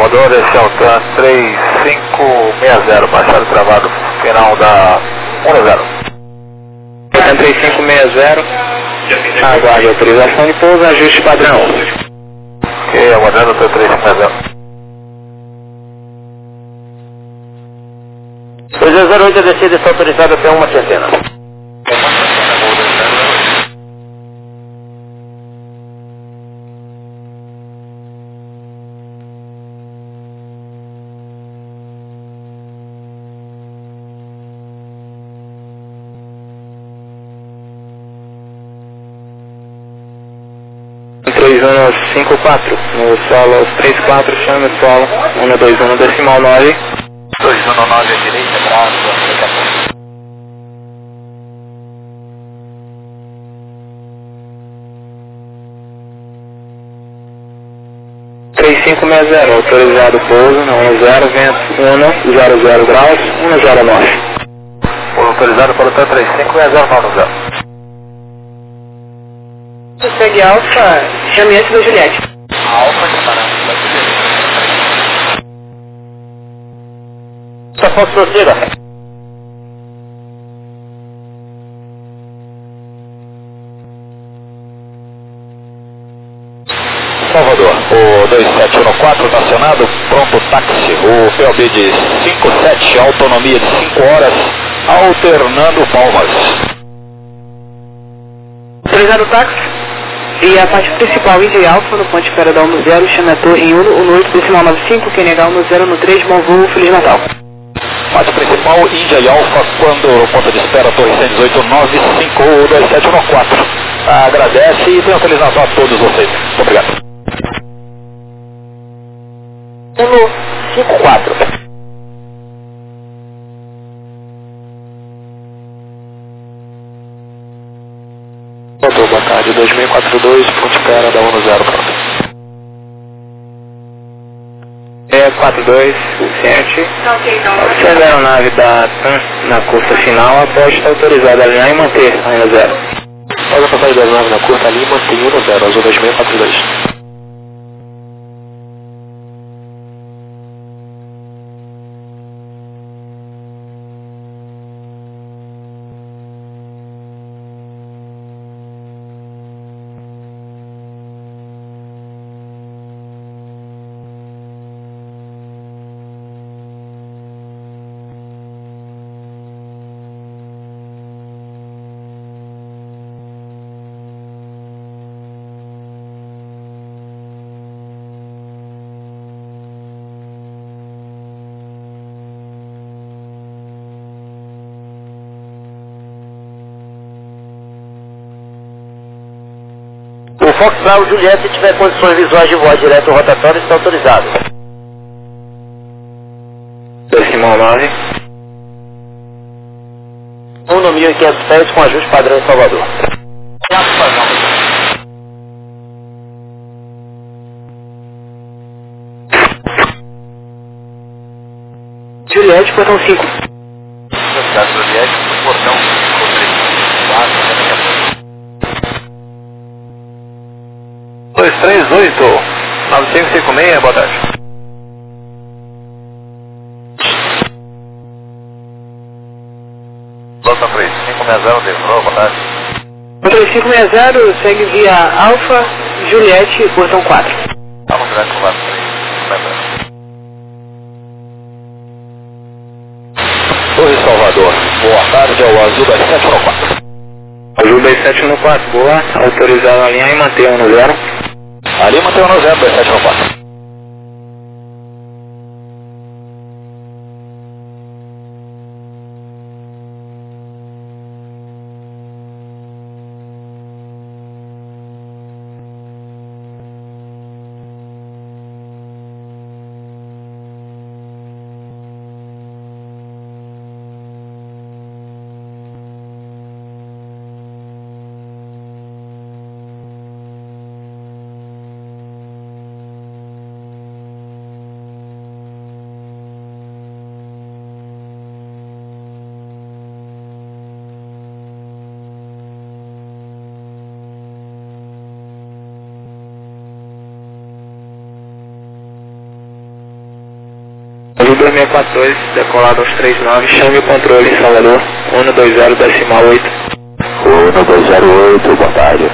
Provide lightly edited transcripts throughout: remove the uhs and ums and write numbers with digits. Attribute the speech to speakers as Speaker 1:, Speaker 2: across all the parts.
Speaker 1: Salvador, esse é o TAN 3560, baixado travado, final da 10.
Speaker 2: TAN 3560, aguarde autorização de pouso, ajuste padrão.
Speaker 1: Ok, aguardando o TAN 3560.
Speaker 3: 208 a descida está autorizada até uma centena.
Speaker 2: Três 154, no solo 34, chame o solo, 121 decimal 9.
Speaker 1: 219 à direita, braço, aplicação.
Speaker 2: Três 3560, autorizado pouso, na 10, vento 100 graus, 109.
Speaker 1: Autorizado para o TAN 3560, 90.
Speaker 4: Segue Alfa, chame antes da Juliette.
Speaker 1: Alfa separado.
Speaker 3: Só posso prossiga.
Speaker 1: Salvador, o 2714 estacionado, pronto táxi, o POB de 57, autonomia de 5 horas, alternando palmas.
Speaker 4: Autorizado o táxi. E a parte principal, Indy Alfa, no ponto de espera da 10, chame a torre em 1, no 8, decimal 95, quem negar 10 no 3, bom voo, Feliz Natal.
Speaker 1: Parte principal, Índia e Alfa, quando o ponto de espera, torre 118, 95, 2714. Agradece e tenha um Feliz Natal a todos vocês. Muito obrigado.
Speaker 3: 154.
Speaker 2: Boa tarde, 2042, ponto de espera da 10, pronto. 642, suficiente. Observe a aeronave da TAM na curta final, após estar autorizada a alinhar e manter a 10. Após a passagem da aeronave na curta ali, mantém 10, azul 2642.
Speaker 3: O Fox Bravo Juliette, se tiver condições visuais de voar direto rotatório, está autorizado.
Speaker 2: Decimal 9.
Speaker 3: 1 no 1500 pés com ajuste padrão em Salvador.
Speaker 4: Juliette, portão 5.
Speaker 1: Juliette, portão 238 9556, boa tarde. Lota 3560, devolou, boa tarde.
Speaker 4: 3560, segue via Alfa, Juliette, portão 4.
Speaker 1: Vamos direto com o 3, Torre Salvador, boa tarde, ao azul das 714.
Speaker 2: Azul 2714, boa, autorizado a alinhar e manter 10.
Speaker 1: Ali mantém o 0, 2714.
Speaker 2: 2642, decolado aos 39, chame o controle em Salvador, 120,8.
Speaker 1: 1208, boa tarde.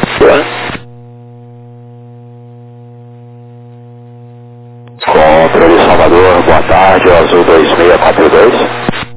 Speaker 1: Controle Salvador, boa tarde, Azul 2642.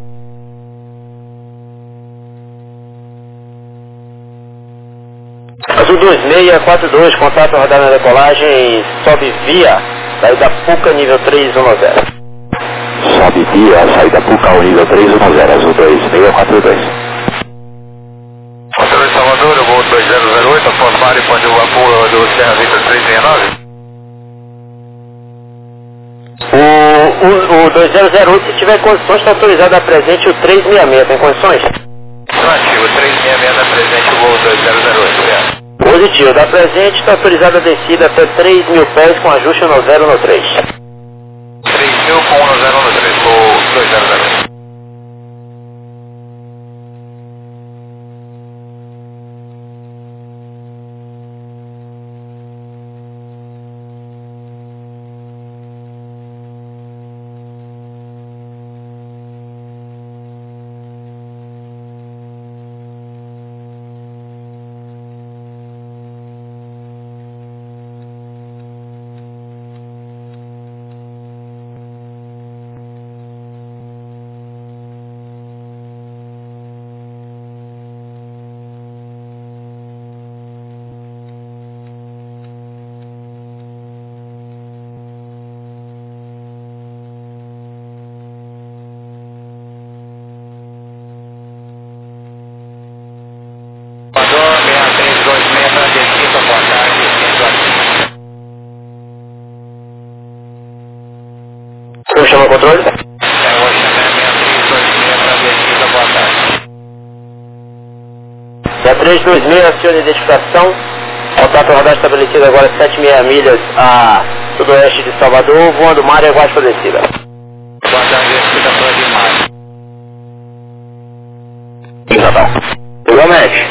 Speaker 3: Azul 2642, contato radar na decolagem, sobe via, saída PUCA nível 310.
Speaker 1: Sobe via, saída PUCA ao nível 310, Azul 2642.
Speaker 5: Controle Salvador, eu vou 2008, após Mário, pode o vapor do Serra Vitor 369.
Speaker 3: O 2008, se tiver condições, está autorizado a presente o 366, tem condições?
Speaker 5: Ativo, 366 da presente, o voo 2008, certo?
Speaker 3: Positivo, da presente está autorizada a descida até 3.000 pés com ajuste no 0 no 3.
Speaker 5: 3.000 com 10 no 3, voo 2008.
Speaker 3: Como chama o controle? Da 326, acione a identificação. Contato radar estabelecido agora 7,5 milhas a sudoeste de Salvador, voando mar e aguarde para descida.
Speaker 5: Boa tarde, descida para de mar.
Speaker 3: Isabel. Igualmente.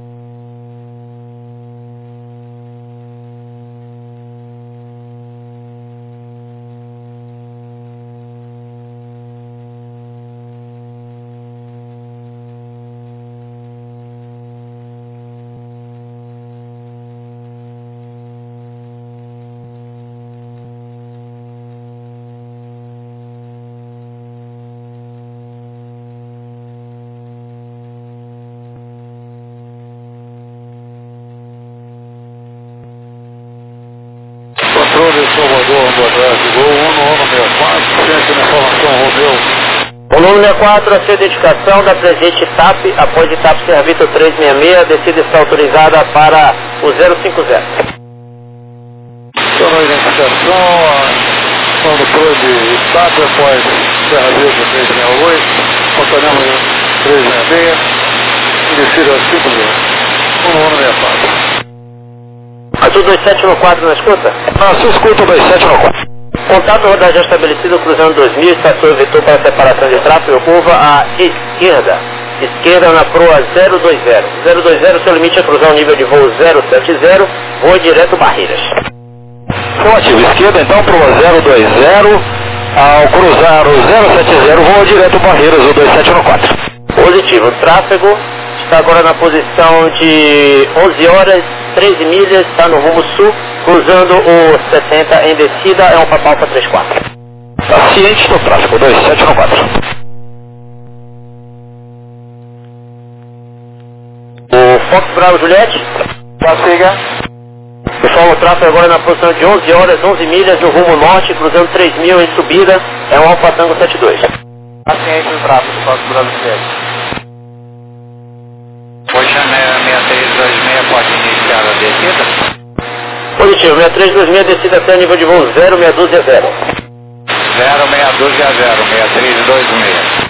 Speaker 5: Controle Salvador, boa tarde, voo 1164, ciência de informação, Romeu.
Speaker 3: O número 64, a sua identificação da presente TAP, após de TAP Serra Vitor 366, a descida está autorizada para o 050.
Speaker 5: Então, a identificação, a ação do controle TAP após Serra Vitor 368, contornamos 366, descida 5 mil, 1164.
Speaker 3: Azul 2714 na escuta?
Speaker 1: Azul escuta 2714.
Speaker 3: Contato rodar já estabelecido, cruzando 2000, estação vetor para separação de tráfego, curva à esquerda. Esquerda na proa 020. 020, seu limite é cruzar o nível de voo 070, voa direto Barreiras.
Speaker 1: Ativo, esquerda então proa 020, ao cruzar o 070, voa direto Barreiras, o 2714.
Speaker 3: Positivo, o tráfego está agora na posição de 11 horas, 13 milhas, está no rumo sul, cruzando o 70 em descida, é um Papa Alfa 34.
Speaker 1: Está ciente do tráfego, 2714.
Speaker 3: O Fox Bravo Juliette.
Speaker 5: Prossiga.
Speaker 3: Pessoal, o tráfego agora na posição de 11 horas, 11 milhas, no rumo norte, cruzando 3.000 em subida, é um Alfa Tango 72.
Speaker 5: Está ciente do tráfego, Fox Bravo Juliette. Hoje a 6326 pode iniciar a descida?
Speaker 3: Positivo, 6326 descida até nível de voo 062 a 0.
Speaker 5: 062 a 0, 6326.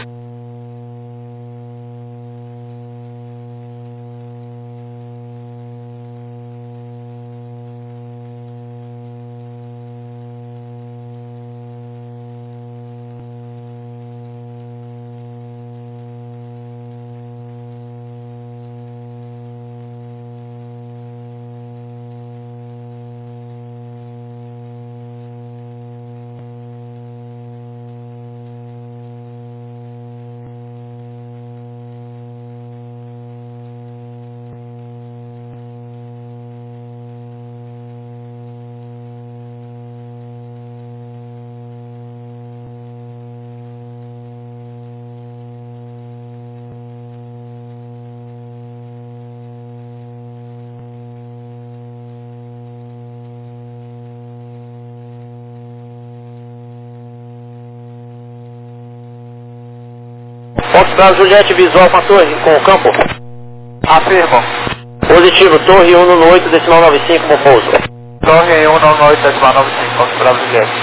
Speaker 3: Fox Bravo Juliette, visual com a torre, com o campo.
Speaker 1: Afirmo.
Speaker 3: Positivo, torre 1 no 8, decimal 95, bom pouso.
Speaker 1: Torre 1 no 8, decimal 95, Fox Bravo Juliette.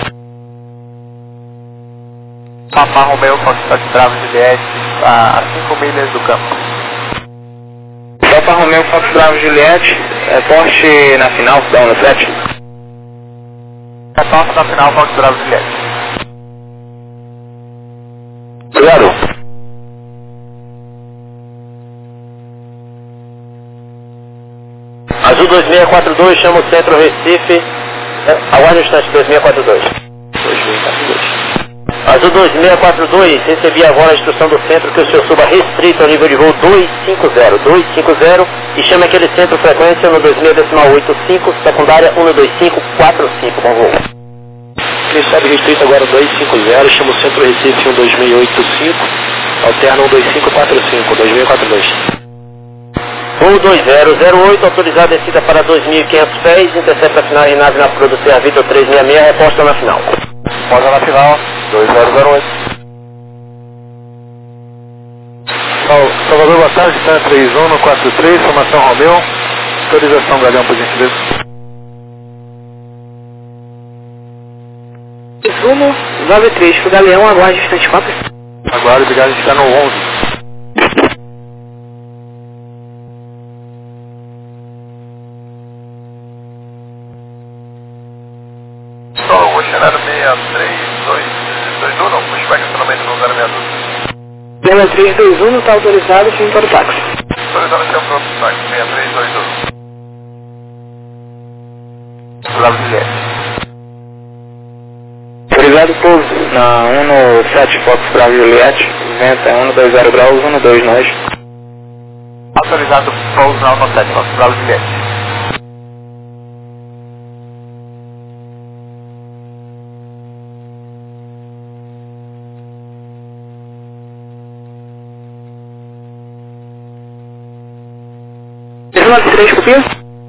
Speaker 1: Papa Romeu, Fox Bravo Juliette, a 5 milhas do campo.
Speaker 2: Papa Romeu, Fox Bravo Juliette, porte na final, dá no 7.
Speaker 1: Porte na final, Fox Bravo Juliette.
Speaker 3: Obrigado. Azul 2642, chama o centro Recife. Aguarde um instante, 2642. 2642. Azul 2642, recebi agora a instrução do centro que o senhor suba restrito ao nível de voo 250 e chame aquele centro frequência no 26,85, secundária 12545, bom voo.
Speaker 2: Ele sobe restrito agora 250, chama o centro Recife 12685, alterna 12545, 2642.
Speaker 3: Voo 2008, autorizado a descida para 2.500 pés, intercepta final em nave na produção Vitor 366, reposta na final.
Speaker 1: Posa na final, 2008. Salvador, boa tarde, está 3143, formação Romeu. Autorização, Galeão, por gentileza.
Speaker 4: 3193, pro Galeão, aguarde instante 4.
Speaker 1: Agora, obrigado, a gente está no 11. Só o cenário 6321, pushback estacionamento no 062.
Speaker 4: 6321, está autorizado, sim, para o táxi.
Speaker 1: Autorizado, sim, para o táxi, 6321. Bravo Juliette.
Speaker 2: Autorizado pouso na 1 no 7, Fox Bravo Juliette, vento é 120 graus, 12 nós.
Speaker 1: Autorizado pouso na 1 no 7, Fox Bravo Juliette.
Speaker 4: Mas copia?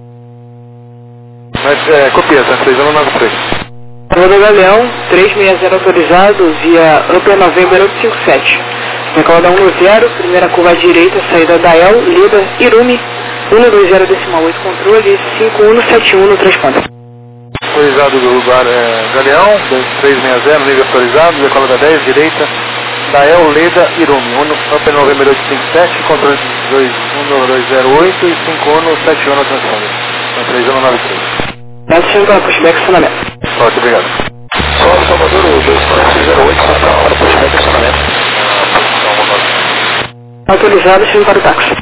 Speaker 1: Mas copia, tá? 3193.
Speaker 4: Roda Galeão, 360 autorizado, via Upper November 857. Decola 10, primeira curva à direita, saída da El, Lida, Irumi, 120 decimal 8, controle, 5171 no 3 pontos.
Speaker 1: Autorizado do lugar Galeão, 360, nível autorizado, decola da 10, direita, Dael, Leda, Irumi, Upper November 857, controle 1208 e 5171 no transponder. 3193.
Speaker 4: Peço sempre para pushback estacionamento.
Speaker 1: Forte, obrigado.
Speaker 2: Só Salvador, 2408, central para pushback estacionamento.
Speaker 4: Autorizado, sim, para o táxi.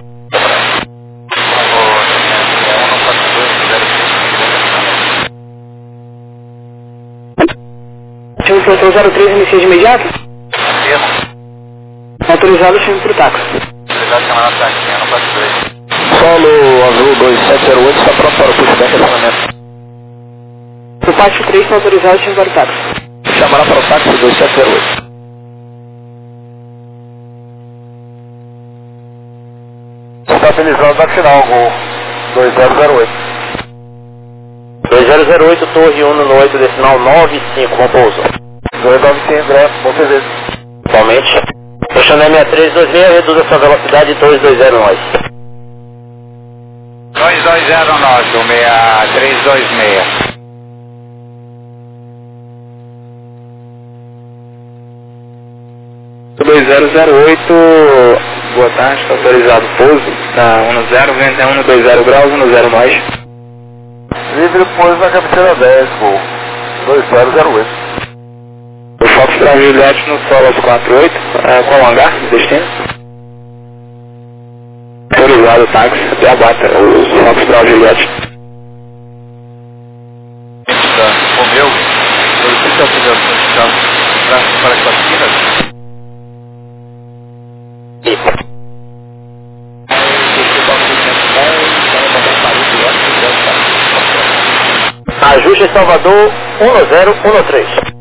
Speaker 4: Time Plantão 03, inicia de imediato? Autorizado, sim, para o táxi.
Speaker 1: Autorizado, chamar na táxi, 142.
Speaker 2: Solo Azul 2708, está pronto para o pushback estacionamento.
Speaker 4: O pátio 3 está autorizado, sim, para o táxi.
Speaker 2: Chamará para o táxi 2708.
Speaker 1: Estabilizando na final, gol 2008.
Speaker 3: 2008, torre 1 no 8, decimal 95, bom pouso.
Speaker 1: 295, André, bom serviço.
Speaker 3: Atualmente, o Chanel 6326, reduza sua velocidade 220 nós.
Speaker 1: 2209, 6326.
Speaker 2: O 2008, boa tarde, está autorizado pouso, tá 10, vento é 120 graus, 10 nós.
Speaker 1: Livre pouso na cabeceira 10, gol 2008.
Speaker 2: O Fox Bravo Juliette no solo 48, qual hangar, destino? Autorizado o táxi, até a bata, o Fox Bravo Juliette.
Speaker 1: Romeu, solicita a autorização para as vacinas.
Speaker 3: Ajuste em Salvador 1013.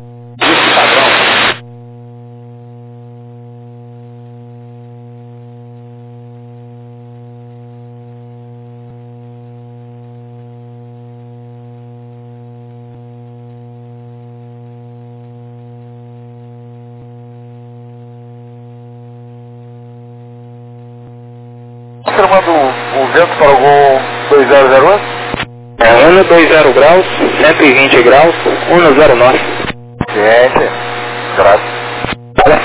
Speaker 1: confirmando o vento para algum 2001?
Speaker 2: 120 graus, 120 graus, 10 norte.
Speaker 1: Gente, graças.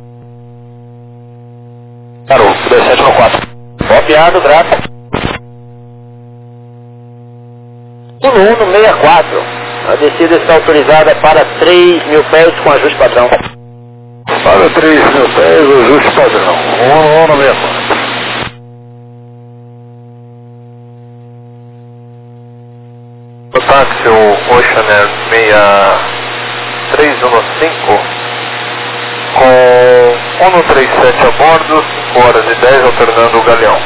Speaker 1: Parou, 2794.
Speaker 3: Copiado, graças. 1164. A descida está autorizada para 3.000 pés com ajuste padrão.
Speaker 1: Para 3.000 pés, ajuste padrão. 1164. O táxi, o Oceaner 6315, com 137 a bordo, 5 horas e 10, alternando o Galeão.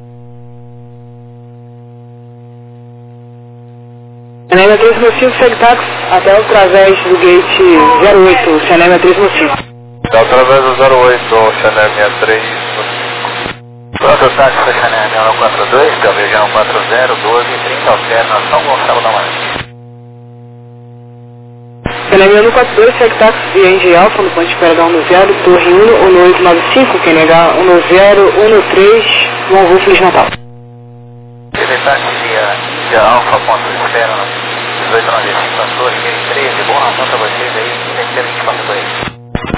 Speaker 4: Cianema 315, segue táxi até através do gate 08, Cianema 315.
Speaker 1: Até através do 08, Oceaner 6315.
Speaker 2: Pronto, táxi Oceaner 042, Galvejão 40, 12, 30, alterna São Gonçalo da Mata.
Speaker 4: Cianema 142, segue táxi via Engie Alfa, no ponto de espera da 10, Torre 1, 1895, quem negar 1013, Bom Voo, Feliz Natal.
Speaker 2: Teve táxi via Engie Alfa, ponto de espera, 1895, Torre 13, bom razão para vocês aí, terceiro 24 por aí.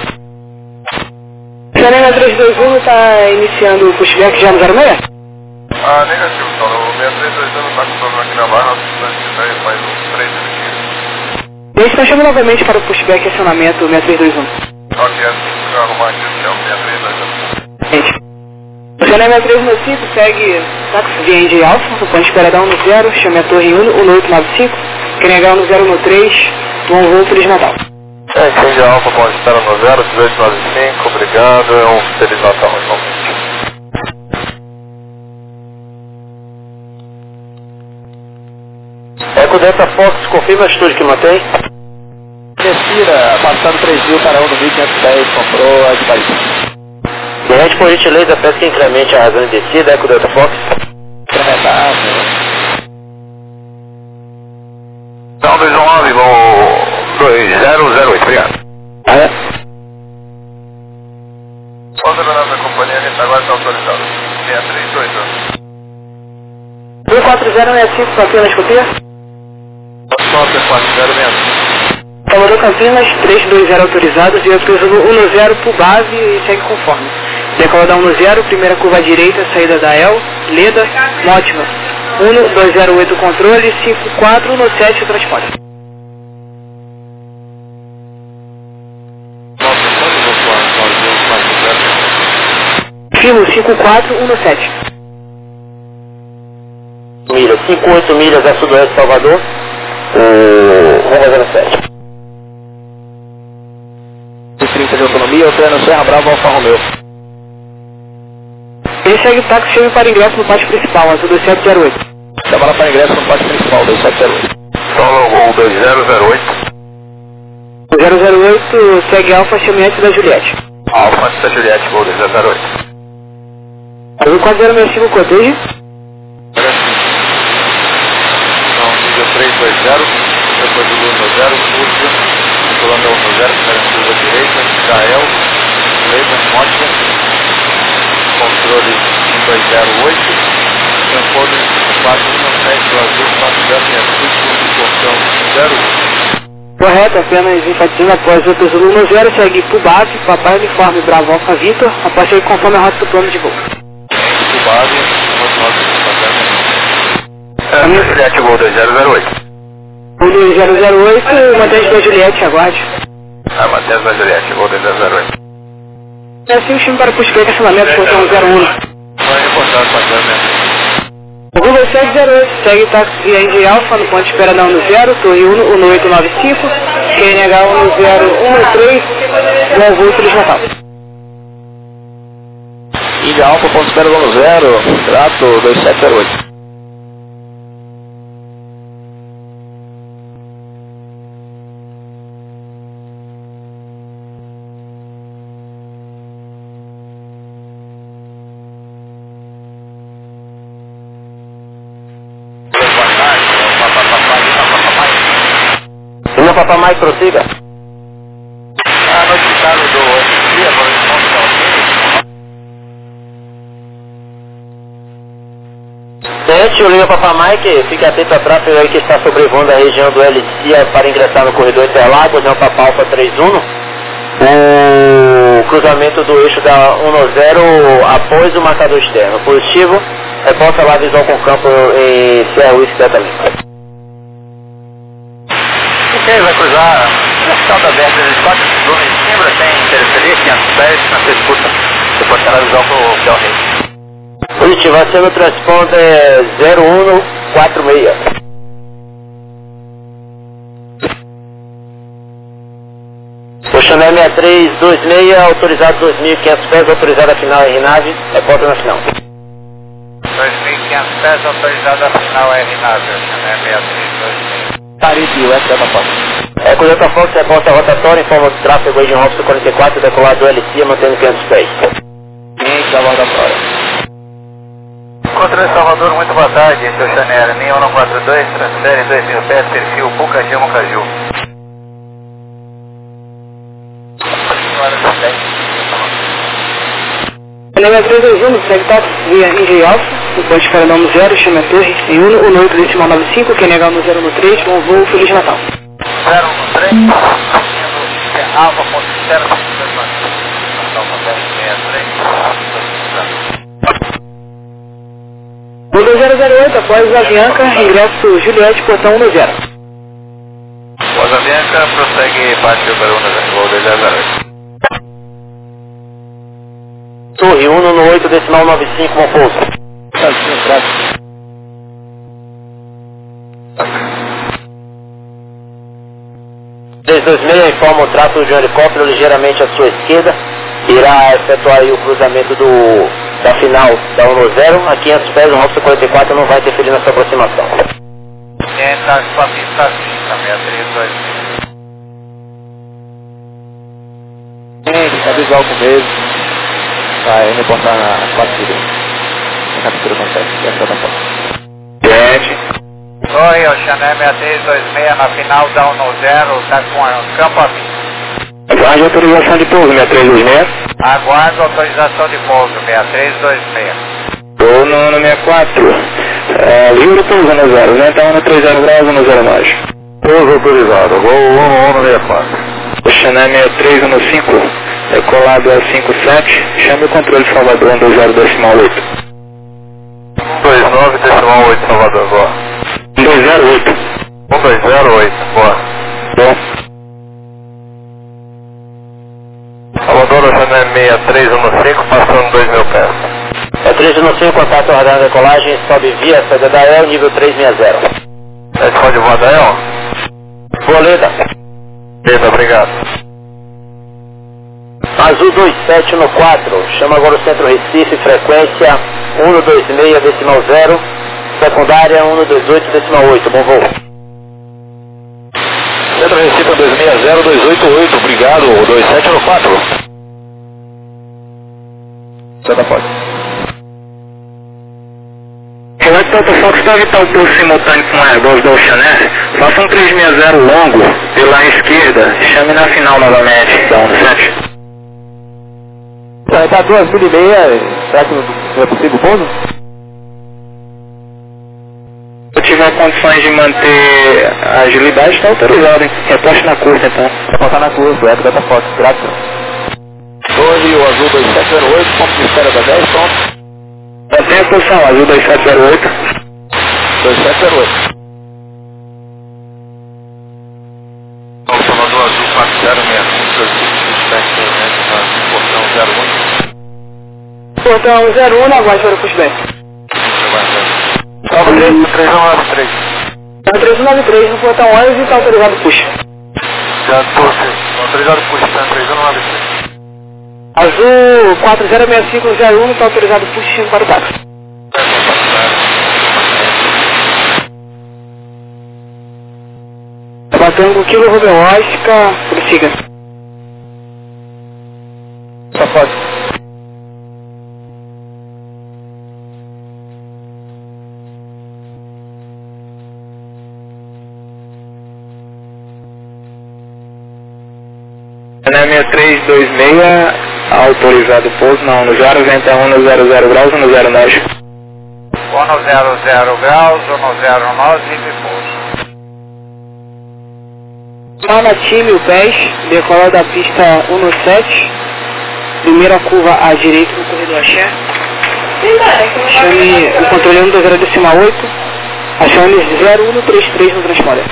Speaker 4: Cianema 321 está iniciando o pushback já no 06?
Speaker 1: Negativo, então. O 6321 está com problema aqui na barra, nós faz uns 3 minutinhos.
Speaker 4: E a gente está chamando novamente para o pushback e acionamento 6321.
Speaker 1: Ok, deixa eu arrumar aqui o céu, 6321.
Speaker 4: Gente, o Cianema 315 segue táxi via Engie Alfa, no ponto de espera da 10, chame a Torre 1, 1895, quem negar 1013, Bom Voo, Feliz Natal.
Speaker 1: Engie Alfa, ponto de espera no 0, 1895, obrigado, Feliz Natal, igualmente.
Speaker 3: Eco Delta Fox, confirma a atitude que mantém.
Speaker 2: Descida, passando 3.000 para 1.510, comprou a de Paris.
Speaker 3: Gerente, por gentileza, peço que incremente a razão de descida, Eco Delta Fox.
Speaker 2: Incrementar,
Speaker 1: Então, 219, vou 2008, obrigado. Pode levar da companhia, a gente agora está autorizado. 6328.
Speaker 4: 14065, Campinas, Copia.
Speaker 1: Só 4065.
Speaker 4: Salvador Campinas, 320 autorizados e eu presumo 10 por base e segue conforme. Decola da 10, primeira curva à direita, saída da El, Leda, Mótima. 1208 controle, 5417 o transporte. Filo 5417.
Speaker 3: Milha, 58 milhas a sudoeste de Salvador, Roma 07.
Speaker 2: 30 de autonomia, alterna Serra Brava, Alfa Romeo.
Speaker 4: Ele segue o táxi cheio para ingresso no pátio principal, azul 2708.
Speaker 2: Trabalha para ingresso no pátio principal, 2708.
Speaker 1: Solo Gol 2008.
Speaker 4: 008 segue Alfa, chame antes da Juliette.
Speaker 1: Alfa da Juliette, Gol 2008.
Speaker 4: Azul 4065, cortejo.
Speaker 1: Então, nível 320, depois do Lula 0, Múrcia, Colômbia 10, primeira curva direita, Gael, Leda, Mótica, controle 208, transponder 417, Azul 4065, portão 0.
Speaker 4: Correto, apenas enfatizando após o Zulu 10, segue Pubave, Papai Uniforme Bravo Alfa Vitor, após seguir conforme a rota do plano de voo.
Speaker 1: Pubave, Juliette, Gol 2008.
Speaker 4: O 008, mantém da Juliette, aguarde.
Speaker 1: Matheus da Juliette, Gol 2008.
Speaker 4: É assim o time para puxar estacionamento, portão 01.
Speaker 1: Vai reportar com a câmera.
Speaker 4: O Google 708 segue táxi via Engie Alfa no ponto de espera da 10, Torre 1, 1895, QNH 1013, Bom Voo, Feliz Natal.
Speaker 2: Engie Alfa, ponto de espera da 10, trato 2708.
Speaker 3: Papai, prossiga.
Speaker 1: Notificado do dia,
Speaker 3: Gente, eu ligo para Mike, fique atento a tráfego aí que está sobrevoando a região do LCIA para ingressar no corredor Interlagos, não para Alfa 31. O cruzamento do eixo da 10 após o marcador externo. Positivo, reporta lá visual com campo em Sierra Whisky Delta Lima.
Speaker 1: Ok, vai cruzar a estrada aberta de 4 km de Simbra, tem interferência, 500 pés, na sua escuta, depois terá visão para o Del Rey.
Speaker 3: Positivo, vai ser no transponder 0146. O Chanel 6326, autorizado 2.500 pés, autorizado a final R-Nave, reporta na final.
Speaker 1: 2.500 pés, autorizado a final R-Nave, Chanel 6326.
Speaker 2: Tarife, o Delta Fox.
Speaker 3: Com o Delta Fox, reporta rotatória, informa de tráfego aí de Robson 44, decolado do LCIA, mantendo 500 pés.
Speaker 2: Cliente da Volta Fora.
Speaker 1: Controle Salvador, muito boa tarde, seu Chanel, 6142, transfere 2.000 pés, perfil Pucaju, Mucaju.
Speaker 4: Chanel 321, segue táxi via Engie Alfa, o ponte para nome 0, chama Torre, em 1, no 8 decimal 95, quem negar no 013, bom voo, Feliz Natal.
Speaker 1: 013, Alfa, ponto 0,
Speaker 4: O 2008, após a Avianca, ingresso Juliette, portão 10.
Speaker 1: Após a Bianca, prossegue parte do Baruna, voo 208.
Speaker 3: Torre 1 no 8 decimal 95, bom pouso. 326 informa o tráfego de um helicóptero ligeiramente à sua esquerda. Irá efetuar aí o cruzamento da final da 10 a 500 pés, o Robson 44 não vai interferir na sua aproximação.
Speaker 1: Entra com a pista fixa, 6326.
Speaker 2: Cliente, visual com medo. Vai reportar na batida. A captura acontece, é a Delta Fox.
Speaker 1: Cliente. Oi, o Chanel 6326 na final da 10, está com a campo a fim.
Speaker 3: Aguarde autorização de pouso, 6326.
Speaker 1: Aguardo autorização de pouso, 6326.
Speaker 3: Estou no 64. Livre pouso no 0, né? Então no 30 graus no 09.
Speaker 1: Pouso autorizado, voo 1164.
Speaker 3: O Chanel 6315, decolado a 57, chame o controle Salvador 120 decimal 8.
Speaker 1: 129 decimal 8 Salvador, boa.
Speaker 3: 128.
Speaker 1: 1208, boa.
Speaker 3: Bom.
Speaker 1: Salvador, o Chanel 6315, passando 2.000 pés.
Speaker 3: 315, contato radar de decolagem, sobe via saída da El, nível 360.
Speaker 1: Responde voa da El?
Speaker 3: Boleda.
Speaker 1: Beleza, obrigado.
Speaker 3: Azul 27 no 4, chama agora o Centro Recife, frequência 126 decimal 0, secundária 128 decimal 8, bom voo.
Speaker 1: Centro Recife 260288, obrigado, 27 no 4.
Speaker 2: Delta Fox.
Speaker 3: Relate Delta Fox para evitar o pouso simultâneo com Airbus da Oceanair, faça um 360 longo pela esquerda, chame na final novamente, da 17.
Speaker 2: Tá 2.030, será que não é possível o pouso?
Speaker 3: Se tiver condições de manter a agilidade, está autorizado, hein? Reposte na curva então.
Speaker 2: Reportar na curva, é do Delta Fox, graças. Torre, o azul 2708, ponto de espera da 10, pronto.
Speaker 3: Mantém a posição, azul 2708.
Speaker 2: 2708.
Speaker 1: Salvador Azul 4065, portão 01.
Speaker 4: Portão 01, aguarde para o pushback.
Speaker 1: Salva 3193.
Speaker 4: 3193 no portão 11 e está autorizado o push.
Speaker 1: Já estou autorizado push, está 3193.
Speaker 4: Azul 406501 está autorizado o push para o táxi. Batendo Kilo Romeo Oscar, prossiga.
Speaker 2: Só pode.
Speaker 3: Na 6326, autorizado o pouso na 10, venta 1 no 00 graus, 1 no 09.
Speaker 1: 100 graus, 109 e pouso.
Speaker 4: Time, o PES, decola da pista 17, primeira curva à direita no corredor axé. Chame o controle 120.8, acione 0133 no transponder.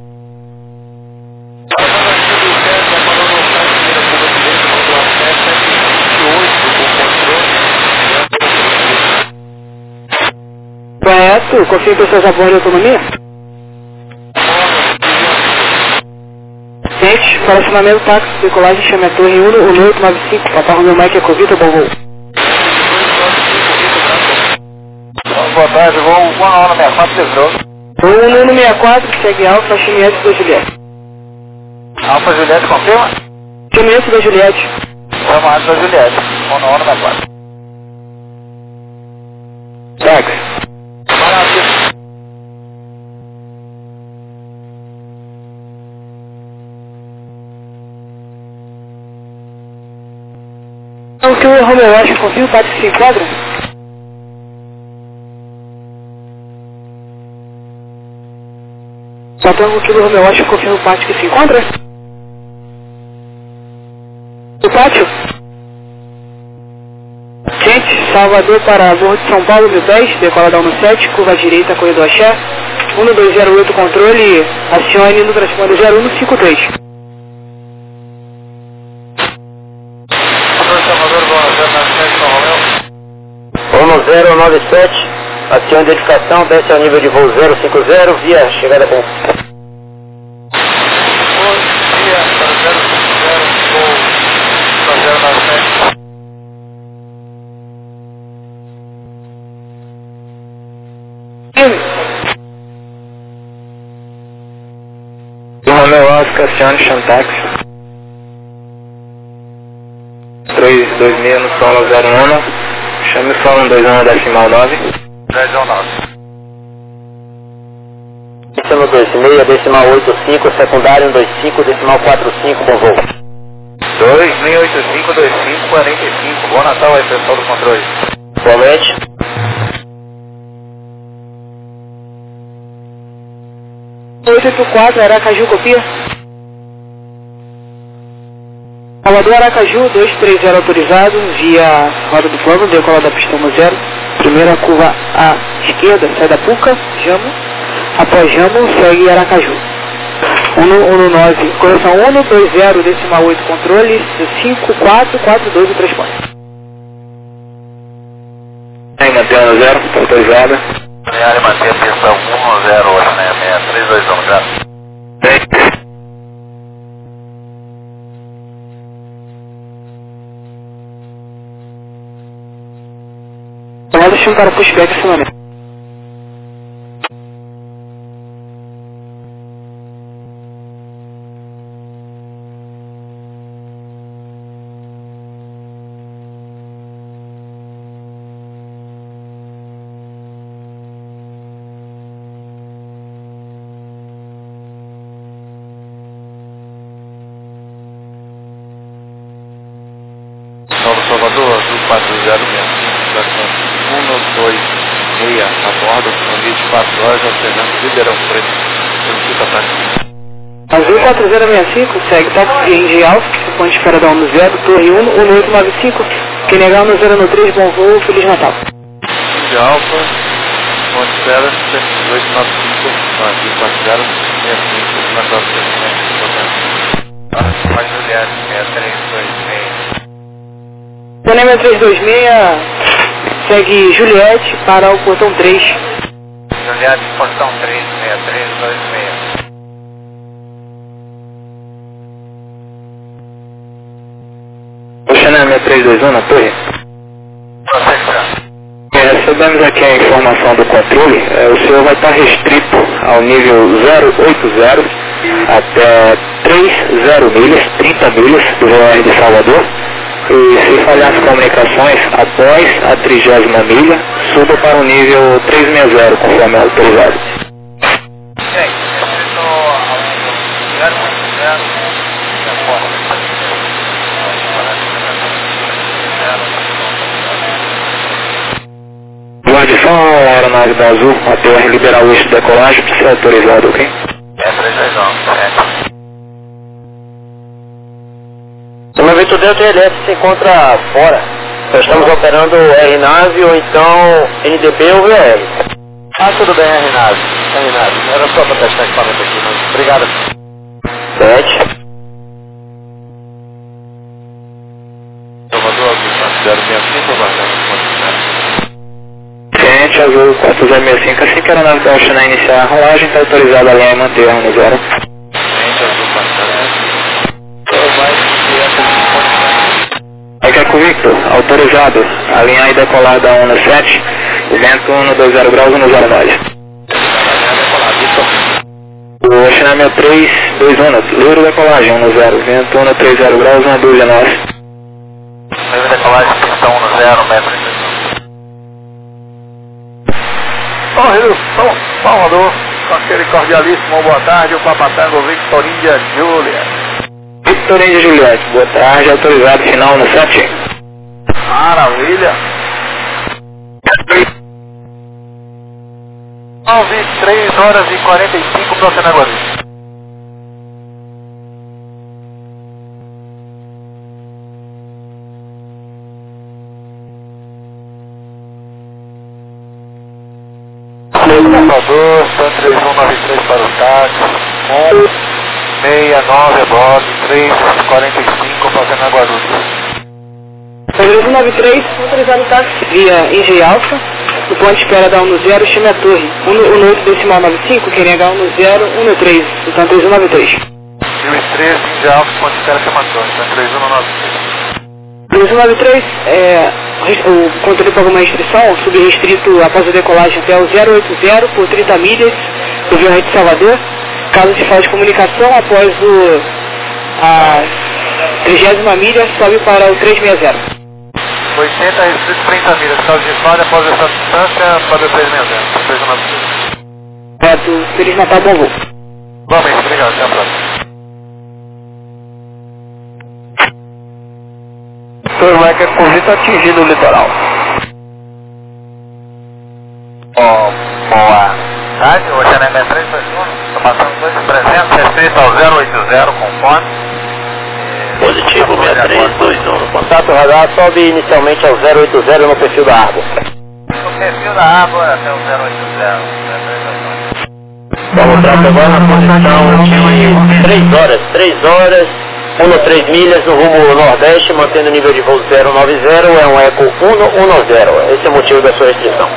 Speaker 4: Correto, confia em pessoas a bordo de autonomia? Gente, para acionamento táxi, decolagem, chame a torre 11895, Papa Romeo Mike Ecovita, bom voo.
Speaker 1: Boa tarde, voo 1164, livrou.
Speaker 4: Voo 1164, segue Alfa, Chimiette da Juliette.
Speaker 1: Alfa Juliette, confirma?
Speaker 4: Chimiette da Juliette.
Speaker 1: Vamos Alfa Juliette, 1164.
Speaker 4: Táxi. O que o Romeo acha, confia o táxi se enquadra? Patrão, o que o Romeo acha, confia no pátio que se encontra? O pátio? Gente, Salvador para Morro de São Paulo, 1010, decola da 17, curva à direita, corredor axé, 1208, controle, acione no transponder 0153.
Speaker 3: 1097, acione de identificação, desce ao nível de voo 050, via chegada com...
Speaker 1: Via 050, voo 097.
Speaker 2: Romeo Oscar, acione Chantax 326 no solo 01. Chame o solo 121 decimal 9.
Speaker 1: 1019.
Speaker 3: Chama 26, decimal 85, secundário 125, decimal 45, bom voo.
Speaker 1: 2685, 2545, bom Natal aí pessoal do controle.
Speaker 3: Igualmente.
Speaker 4: O 884, Aracaju, copia. Salvador Aracaju, 230 autorizado, via roda do plano, decola da pista 10, primeira curva à esquerda, sai da Puca, Jamo, após Jamo, segue Aracaju. 119, correção 120, decimal 8, controle, 5442 e transporte.
Speaker 2: Aí, mantendo 0, autorizada.
Speaker 1: Área manter a pista 10866, 321,
Speaker 4: Deixa para pushback acionamento.
Speaker 1: Salvador, 4065, 126 a bordo, no 24 horas, alternando Ribeirão Preto, Santa Catarina.
Speaker 4: Azul 4065, segue táxi NG Alfa, que se põe de espera da 10, torre 11895, que negar no 013, bom voo, Feliz Natal.
Speaker 1: NG Alfa, ponte de espera, 1895, aqui 4065, Natal, mais Juliette, 6326.
Speaker 4: Panema 326, segue Juliette para o portão 3.
Speaker 1: Juliette, portão 3, 6326.
Speaker 2: Oceanária 321 na torre. Recebemos aqui a informação do controle. O senhor vai estar restrito ao nível 080 até 30 milhas, 30 milhas do VOR de Salvador. E se falhar as comunicações, após a 30ª milha, suba para o nível 360, conforme autorizado. Guardião aeronave da Azul, a TR liberar o eixo de decolagem, precisa ser autorizado, ok?
Speaker 3: 321, o meu Vitor Delta LS se encontra fora. Nós estamos operando RNAV ou então NDB ou VL.
Speaker 1: Tudo bem, RNAV. Era só para testar equipamento aqui, mas obrigado.
Speaker 3: 7.
Speaker 1: Salvador, 065,
Speaker 2: Cliente Azul 4065, assim que a aeronave da Oceana iniciar a rolagem, está autorizada a alinhar e manter a 10.
Speaker 1: Cliente Azul 4065.
Speaker 2: Mike Eco Victor, autorizado, alinhar e decolar da 17, vento 120 graus 109. O Oceana 6321, livre decolagem 10, vento 130 graus 129.
Speaker 1: Livre decolagem, pistão 10, metro. São Salvador, com aquele cordialíssimo boa tarde, o Papatango Victorinha Julia.
Speaker 2: Victorinha Juliette, boa tarde, autorizado final no 7.
Speaker 1: Maravilha. 3 horas e 45 para o Senaguari. Salvador, Sun 3193 para o táxi, 169 a bordo, 345 para o Senaguari.
Speaker 4: 3193, autorizado o táxi via Engie Alfa, no ponto de espera da 10, chame a torre. 18.95, querem H10, 13, então 3193.
Speaker 1: 2013, Engie Alfa, ponto de espera chama a torre, então
Speaker 4: 3193,
Speaker 1: 3193.
Speaker 4: o controle para alguma restrição, subrestrito após a decolagem até o 080 por 30 milhas do Via Rede Salvador. Caso de falta de comunicação, após a 30ª milha, sobe para o 360.
Speaker 1: 80 restrito 30 milhas, caso de falha após essa distância, sobe o 360.
Speaker 4: Correto, Feliz Natal, bom voo.
Speaker 1: Igualmente, obrigado, até a próxima.
Speaker 2: Turma que convite atingindo o litoral.
Speaker 1: Boa tarde, hoje é na M321, estou passando 2.300, restrito ao 080, conforme.
Speaker 3: Positivo 6321. Contato radar sobe inicialmente ao 080 no perfil da água.
Speaker 1: No perfil da água até o 080.
Speaker 3: Vamos entrar agora na posição de 3 horas, 13 milhas no rumo nordeste, mantendo o nível de voo 090, é um Eco 110. Esse é o motivo da sua restrição.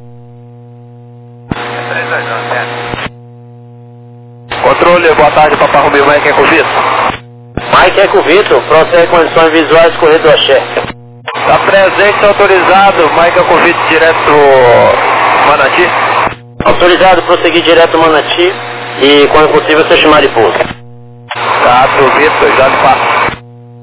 Speaker 2: Controle, boa tarde, Papai Romeu, Mike Eco Victor.
Speaker 3: Mike Eco Victor, prossegue condições visuais, corredor Axé.
Speaker 2: Está presente, autorizado, Mike Eco Victor, direto Manati.
Speaker 3: Autorizado, prosseguir direto Manati e, quando possível, seu chamar de pouso.
Speaker 2: Tá, Victor, já lhe passo.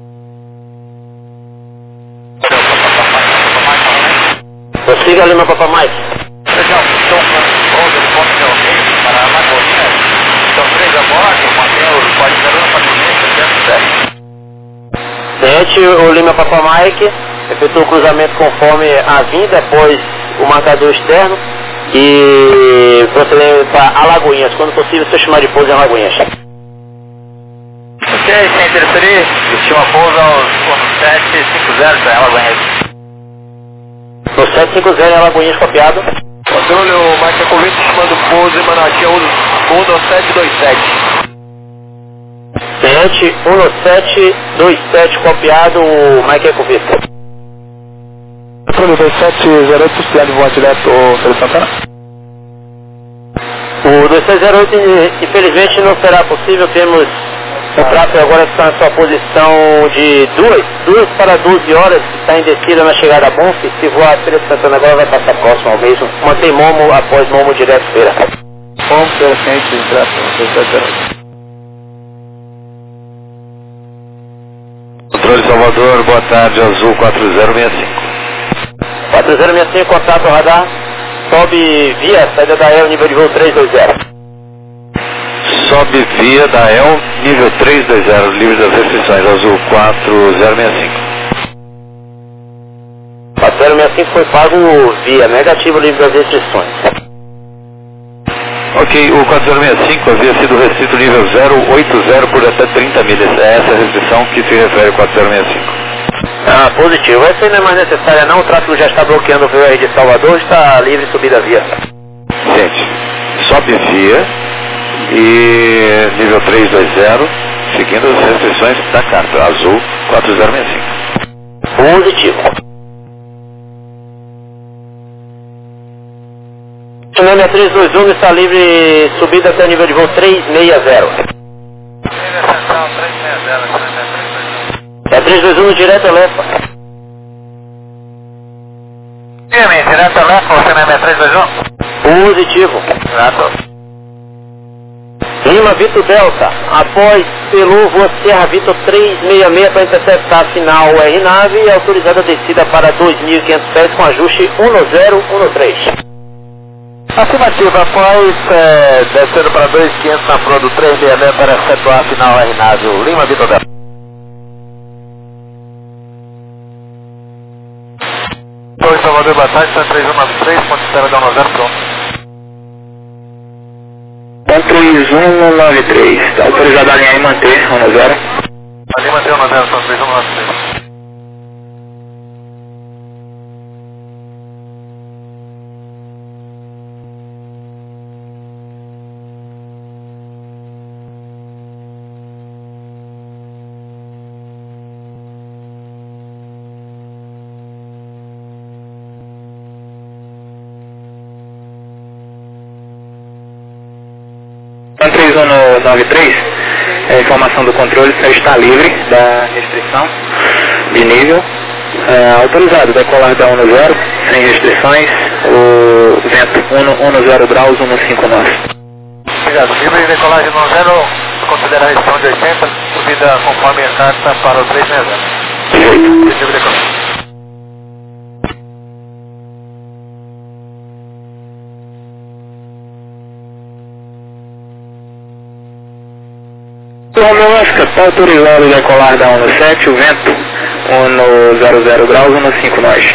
Speaker 3: Prossiga ali, meu Papa Mike.
Speaker 1: Legal, então, onde ele pode ser ok para a Lagoinha? São 3 a bordo, mantém o 40 para 510.
Speaker 3: Cliente, o Lima Papa Mike, efetua o cruzamento conforme a vinda, após o marcador externo e procedendo para Alagoinhas. Quando possível, seu chamar de pouso em Alagoinhas.
Speaker 1: Ok, sem interferir, estima pouso aos 750 para Alagoinhas.
Speaker 3: No 750 em Alagoinhas, copiado.
Speaker 2: Controle, o Mike Eco Victor, estimando pouso em Manati, 1727.
Speaker 3: Cliente, 1727, copiado, o Mike Eco Victor.
Speaker 2: Controle, 2708, possibilidade de voar direto, Felipe Santana.
Speaker 3: O 2608, infelizmente, não será possível. Temos o tráfego agora que está na sua posição de 2 para 12 horas, está em descida na chegada a Bonf. Se voar Felipe Santana agora, vai passar próximo ao mesmo. Mantém Momo após Momo direto feira.
Speaker 2: Momo, feira, cliente, direto, 2708.
Speaker 1: Controle Salvador, boa tarde, Azul 4065.
Speaker 3: 4065, contato radar, sobe via, saída da EL, nível de voo 320.
Speaker 1: Sobe via da EL, nível 320, livre das restrições, Azul 4065.
Speaker 3: 4065 foi pago via negativo livre das restrições.
Speaker 1: Ok, o 4065 havia sido restrito nível 080 por até 30 milhas. É essa a restrição que se refere ao 4065.
Speaker 3: Ah, positivo. Essa aí não é mais necessária não, o tráfego já está bloqueando o VR de Salvador, está livre subida via.
Speaker 1: Gente, sobe via e nível 320, seguindo as restrições da carta, azul 4065.
Speaker 3: Positivo. Tsunami 321 está livre subida até nível de voo 360. É 321 direto a Lefa.
Speaker 1: Direto a Lefa, você não é 321?
Speaker 3: Positivo. Lima Vitor Delta, após pelo voo Sierra Vitor 366 para interceptar sinal R-Nave e autorizada a descida para 2.500 pés com ajuste 1013.
Speaker 1: Afirmativa, após descendo para 2.500 na proa do 366 para efetuar sinal R-Nave, o Lima Vitor Delta. Torre Salvador Batalha, está 3193, ponto de espera da 10, pronto.
Speaker 2: 3193, está autorizado a alinhar e manter, 10.
Speaker 1: Ali manter 10, são 3193.
Speaker 2: Então 3193, a informação do controle está livre da restrição de nível, autorizado decolar da 10, sem restrições, o vento 10 graus, 159 knots.
Speaker 1: Obrigado, livre de decolagem 10, considera a restrição de 80, subida conforme a carta para o 360. Livre de decolagem.
Speaker 2: O Romeu Oscar está autorizado a decolar da 17, o vento 10 graus, 15 knots.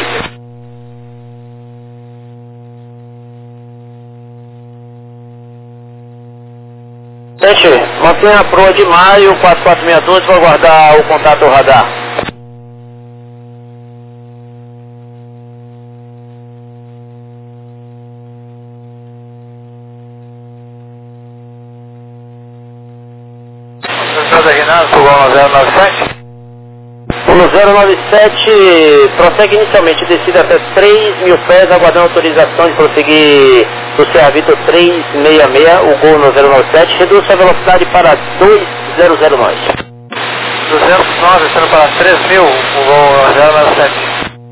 Speaker 3: Gente, mantenha a proa de maio 4462 para aguardar o contato radar. O 1097 prossegue inicialmente descida até 3.000 pés, aguardando autorização de prosseguir do Sierra Vitor 366, o Gol no 097, reduz sua velocidade para 200 nós.
Speaker 1: 209, descendo para 3.000, o Gol 097.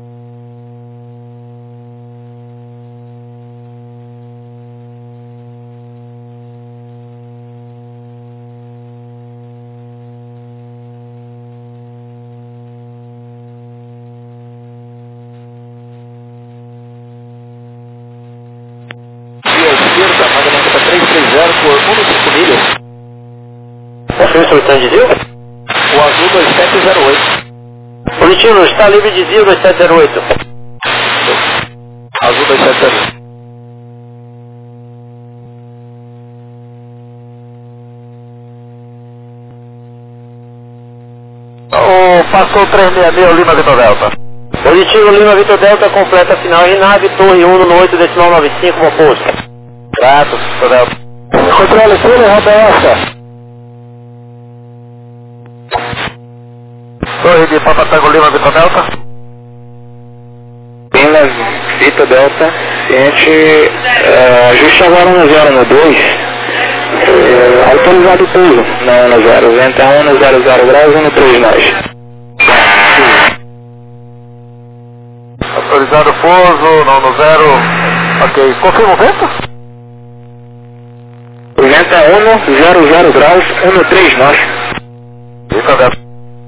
Speaker 1: Por 1,5 milhas.
Speaker 3: Qual foi o solicitante de desvio?
Speaker 1: O azul 2708.
Speaker 3: Positivo, está livre de desvio 2708.
Speaker 1: Azul 2708. Passou 366, Lima Vitor Delta.
Speaker 3: Positivo, Lima Vitor Delta, completa final em nave, torre 1 no 8,95, oposto.
Speaker 1: Grato, Vitor Delta. Controle tudo, Roberta. Torre de Papatago Lima Vitor Delta.
Speaker 2: Lima Vitor Delta, ciente, ajuste agora no 0 no 2, autorizado o pouso na 10, vento 10 graus, 13 knots.
Speaker 1: Autorizado o pouso, não no 0. Ok, confirma o vento?
Speaker 2: O vento é 10 graus, 13 knots.
Speaker 1: Vitor Delta.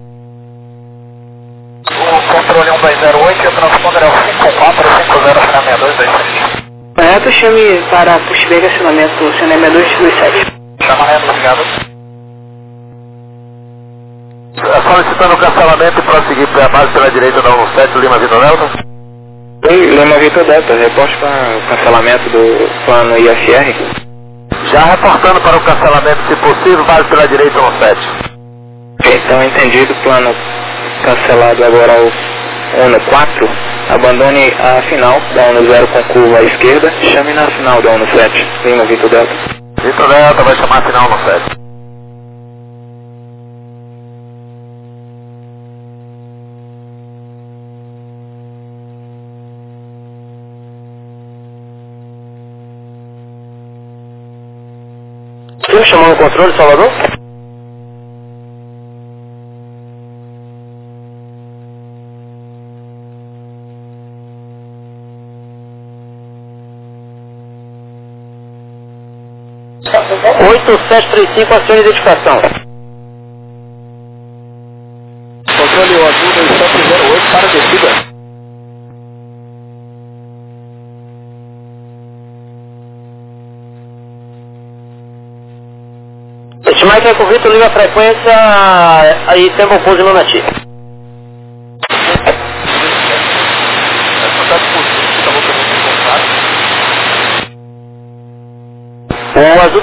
Speaker 1: O controle 1208 e o transponder é o 5450 final 6227.
Speaker 4: Correto, chame para pushback acionamento CNM 227.
Speaker 1: Chamaremos, obrigado. Solicitando o cancelamento e prosseguir para a base pela direita da 17, Lima Vitor Delta.
Speaker 2: Lima Vitor Delta, reporte para o cancelamento do plano IFR.
Speaker 3: Já reportando para o cancelamento, se possível, vale pela direita no 7.
Speaker 2: Então, entendido, plano cancelado agora ao ONU 4, abandone a final da ONU 0 com curva à esquerda, chame na final da ONU 7, Lima Vitor Delta.
Speaker 3: Vitor Delta vai chamar a final no 7.
Speaker 2: Sim, chamando o controle, Salvador?
Speaker 3: Oito, 735, acione de identificação.
Speaker 1: Controle o azul 2708 para descida.
Speaker 3: Estimar que é com o Vitor, liga a frequência aí tempo pose no nativo. O azul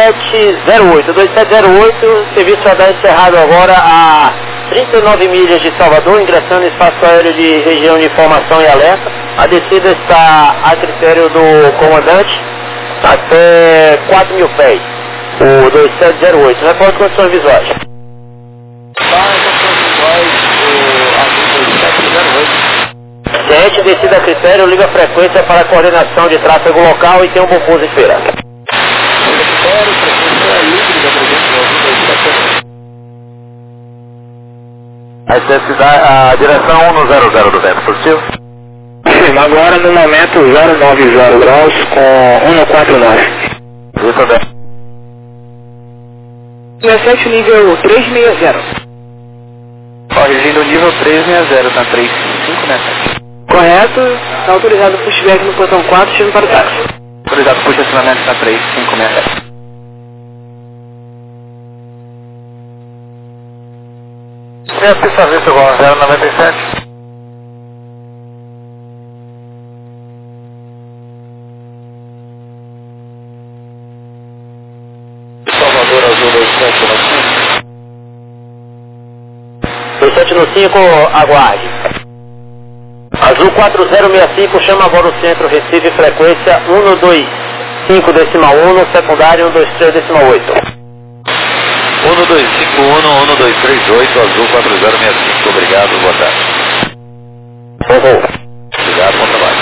Speaker 3: 2708, serviço radar encerrado agora a 39 milhas de Salvador, ingressando no espaço aéreo de região de informação e alerta. A descida está a critério do comandante até 4.000 pés. O 2708, reporte condições visuais.
Speaker 1: Condições visuais, o azul 2708.
Speaker 3: Ciente, descida a critério, liga a frequência para a coordenação de tráfego local e tem um bom pouso esperado.
Speaker 1: Critério, frequência livre da presença do azul 2708.
Speaker 3: A direção 100 do vento, positivo?
Speaker 2: Sim, agora no momento 090 graus com 149.
Speaker 3: Vitor Delta.
Speaker 4: 17 nível 360.
Speaker 2: Corrigindo o nível 360, tá 355, né?
Speaker 4: Correto, está autorizado o pushback no portão 4, chegando para o táxi.
Speaker 2: Autorizado o posicionamento tá 356.
Speaker 1: Minha pista vista igual a 097. Salvador azul 2795.
Speaker 3: 2795, aguarde. Azul 4065, chama agora o centro, Recife, frequência 125.1, secundário 123.8.
Speaker 1: 1251, 1238, azul 4065, obrigado, boa tarde. Obrigado, bom trabalho.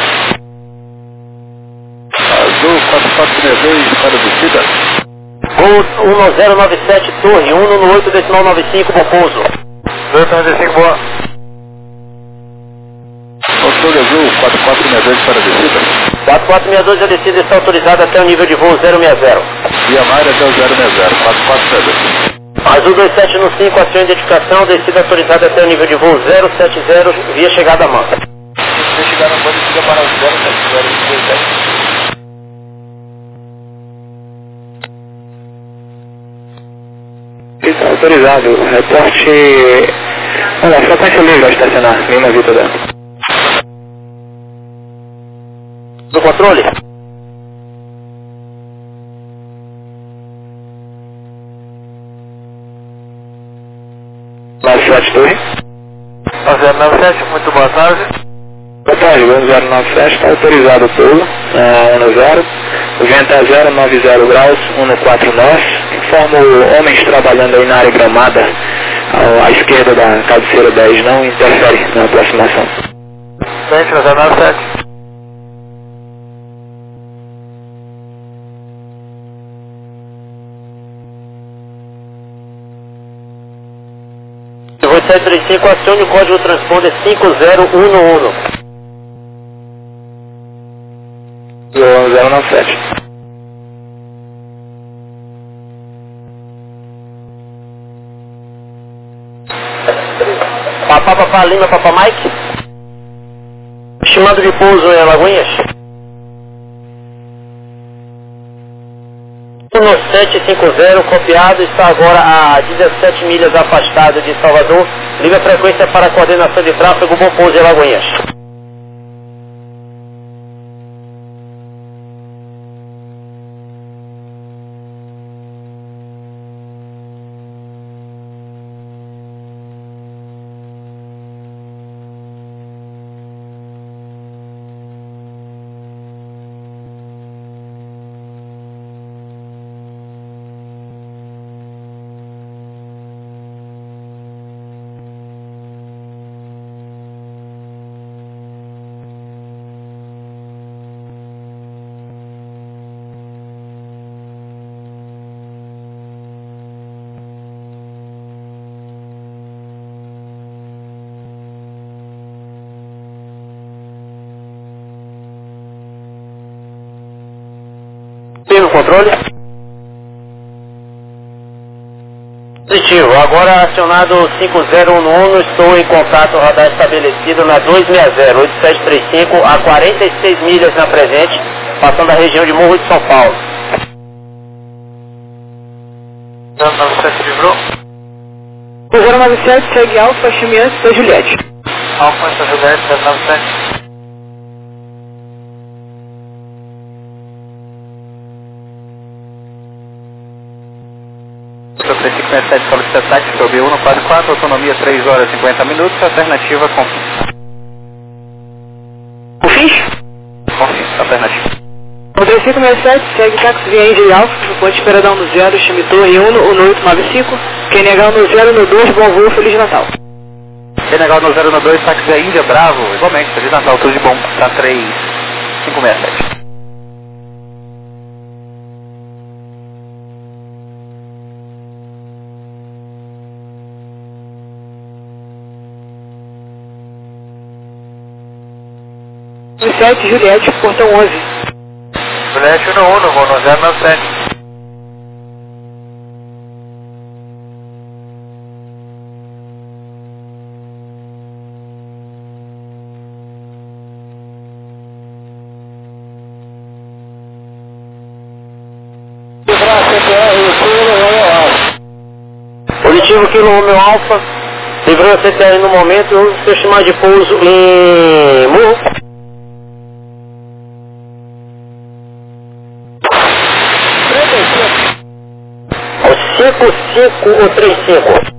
Speaker 1: Azul 4462 para descida.
Speaker 3: Gol 1097, torre 118.95, bom pouso.
Speaker 1: 295, boa. Controle azul 4462 para descida.
Speaker 3: 4462, a descida está autorizada até o nível de voo 060.
Speaker 1: Via Mar até o 060, 4462.
Speaker 3: Azul 2795, ação de identificação, descida autorizada até o nível de voo 070, via chegada a manca.
Speaker 1: Se chegar no banco, siga para o 070.
Speaker 2: Está autorizado, reporte... Olha, frequência livre a estacionar, Lima Vitor Delta.
Speaker 3: Do controle?
Speaker 2: Mais 7 torre.
Speaker 1: 097, muito boa tarde.
Speaker 2: Boa tarde, 1097, está autorizado o pulo, 10. O vento é 090 graus, 149. Informo homens trabalhando aí na área gramada, à esquerda da cabeceira 10, não interfere na aproximação.
Speaker 1: Frente, 097.
Speaker 3: Eu vou 735, acione o código transponder 5011.
Speaker 2: 097.
Speaker 3: Papá Lima, Papá Mike. Estimado de pouso em Alagoinhas. 1750, copiado, está agora a 17 milhas afastado de Salvador. Liga a frequência para a coordenação de tráfego, bom pouso em Alagoinhas. Positivo, controle. Positivo, agora acionado 5011, estou em contato radar estabelecido na 260-8735 a 46 milhas na presente, passando a região de Morro de São Paulo.
Speaker 1: 097 vibrou.
Speaker 4: 097 segue Alfa, chame antes da Juliette.
Speaker 1: Alfa, essa Juliette, 097. Seu 3567 solicita táxi sobre 144, autonomia 3 horas e 50 minutos, alternativa confins.
Speaker 4: Confins?
Speaker 1: Confins, alternativa.
Speaker 4: O 3567 segue táxi via Índia e Alfa, no ponto Esperadão no 0, chame Torre 1, no 895, QNH no 0, no 2, bom voo, Feliz Natal.
Speaker 1: QNH no 0, no 2, táxi via Índia, Bravo, igualmente, Feliz Natal, tudo de bom, tá 3567.
Speaker 4: Juliette, portão 11.
Speaker 1: Juliette 1, vou no 097.
Speaker 3: Positivo Kilo Romeo Alfa, livrou a CTR no momento, seu estimado de pouso em Morro. O 55 ou 35?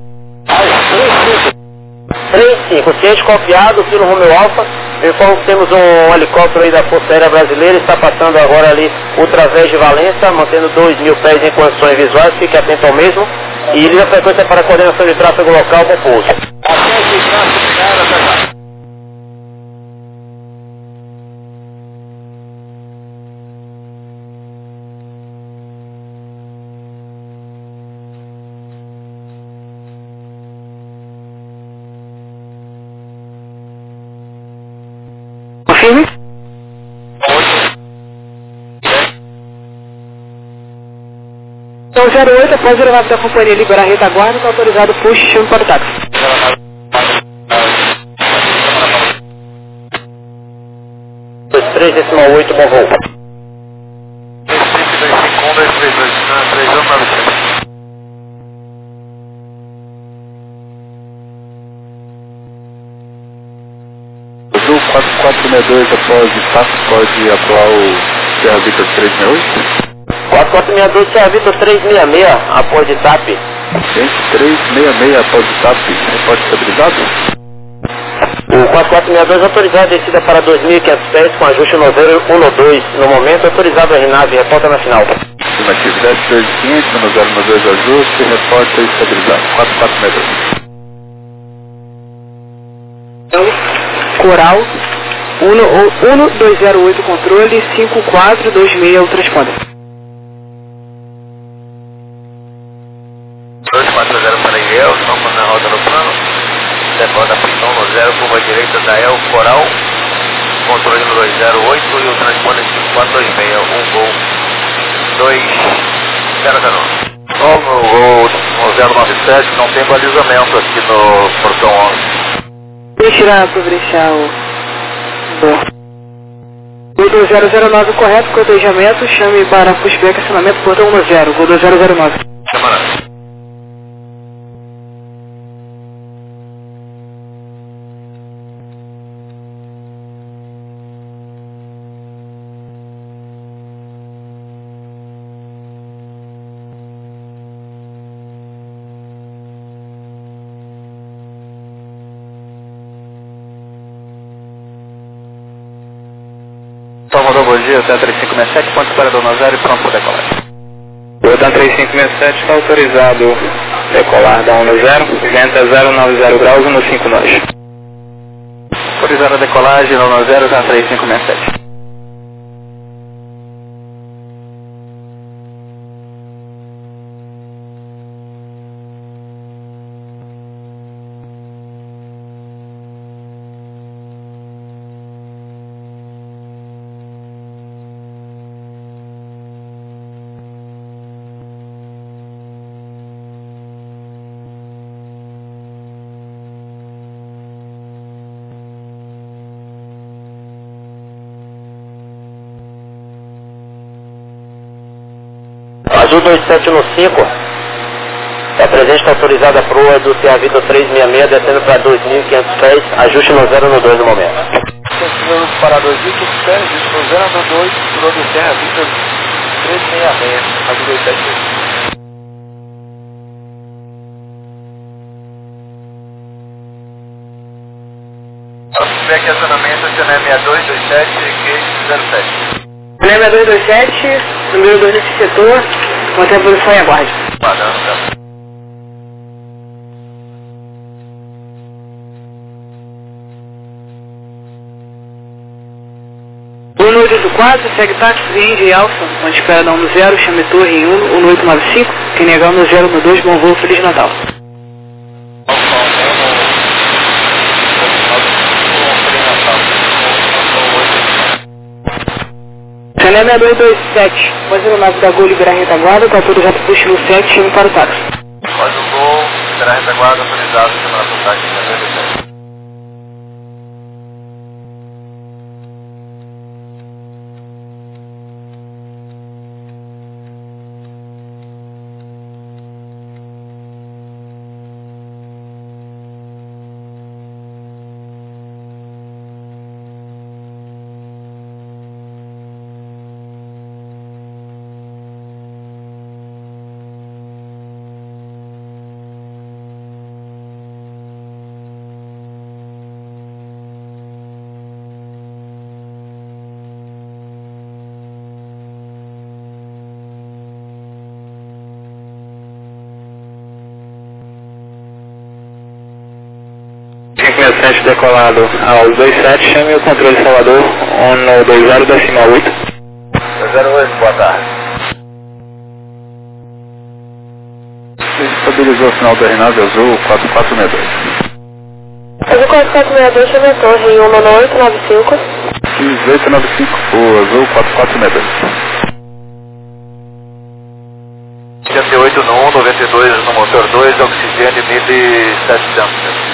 Speaker 3: 35, ciente copiado, Kilo Romeo Alfa. Eu informo que temos um helicóptero aí da Força Aérea Brasileira, está passando agora ali ultravés de Valença, mantendo 2.000 pés em condições visuais, fique atento ao mesmo. E liga a frequência para a coordenação de tráfego local com pouso.
Speaker 4: Confirme. Então 08, após a aeronave da companhia liberar a retaguarda, está autorizado o push chame para o táxi.
Speaker 3: 23,8, bom voo.
Speaker 1: 4462 após o status, pode atuar o Serra Vitor 368?
Speaker 3: 4462 Serra Vitor 366, após de TAP.
Speaker 1: Gente, 366 após o TAP, reporte estabilizado?
Speaker 3: O 4462 autorizado a descida para 2.500 pés com ajuste no 012 no momento, autorizado a RNAV, reporta na final.
Speaker 1: Afirmativo, 1025, no 012 ajuste, reporte estabilizado, 4462.
Speaker 4: Coral 1208 controle, 5426 o transponder.
Speaker 2: 240 para Iguel, estamos na roda no plano, depois da pressão no 0, curva direita da El Coral, controle no 208 e o transponder 5426, um gol 200.
Speaker 1: Como o 097 não tem balizamento aqui no portão 11.
Speaker 4: Deixa eu providenciar o 2009 correto, cotejamento, chame para pushback, acionamento, portão 10, Gol 2009.
Speaker 2: Camarada.
Speaker 1: Salvador, bom dia, Tan 3567, ponto para Dona Zero e pronto para decolagem.
Speaker 2: O Tan 3567 está autorizado decolar da 10, venta 090 graus no 5 nós.
Speaker 1: Autorizada a decolagem, Dona Zero, Tan 3567.
Speaker 3: Azul 2715. A presente está autorizada a proa do CA Vitor 366, descendo para 2.500 pés, ajuste no 0 no 2 no momento.
Speaker 1: Vamos para 2.500 pés, ajuste no 0 no 2, proa do CA Vitor 366, Azul 2715. Feedback e acionamento, CNE 6227, gate 07.
Speaker 4: CNE 6227, número 2 nesse setor, mantenha a posição e aguarde.
Speaker 1: Padrão, tá.
Speaker 4: O 1884, segue táxi, Indy e Alfa, onde espera dar 10, chame torre em 1895, quem negar no 0 no 2, bom voo, Feliz Natal. CNE 6227, mais uma nave da Gol liberar a retaguarda, está autorizado para o destino 7, chame para o táxi.
Speaker 1: Após o Gol, será a retaguarda autorizado para o táxi 97.
Speaker 2: Decolado aos 27, chame o controle Salvador, no 20 decimal 8.
Speaker 1: 208, boa tarde. Estabilizou o sinal da Renave Azul 4462.
Speaker 4: Azul 4462, chame a torre em 19895.
Speaker 1: 1895, o Azul 4462. 88 no 1, 92 no motor 2, oxigênio 1700.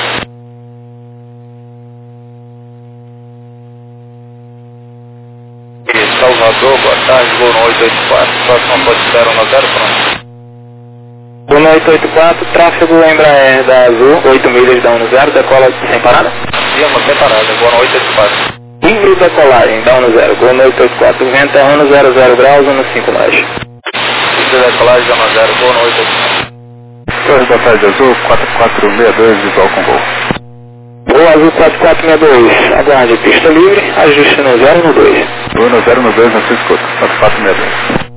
Speaker 1: Salvador, boa tarde, Gol no 884, próximo pode esperar 1 a 0, pronto.
Speaker 2: Gol no 884, tráfego Embraer da Azul, 8 milhas da 10, decola sem parada?
Speaker 1: Sim, sem parada, Gol no 884.
Speaker 2: Livre decolagem, da 10, Gol no 884, vento é 100 graus, 15 nós.
Speaker 1: Livre decolagem, da 10, Gol no 884. Torre da Tarde Azul, 4462, visual com Gol.
Speaker 2: Gol Azul 4462, aguarde pista livre, ajuste no 0 no 2.
Speaker 1: Gol no 0 no 2, na sua escuta, 4462.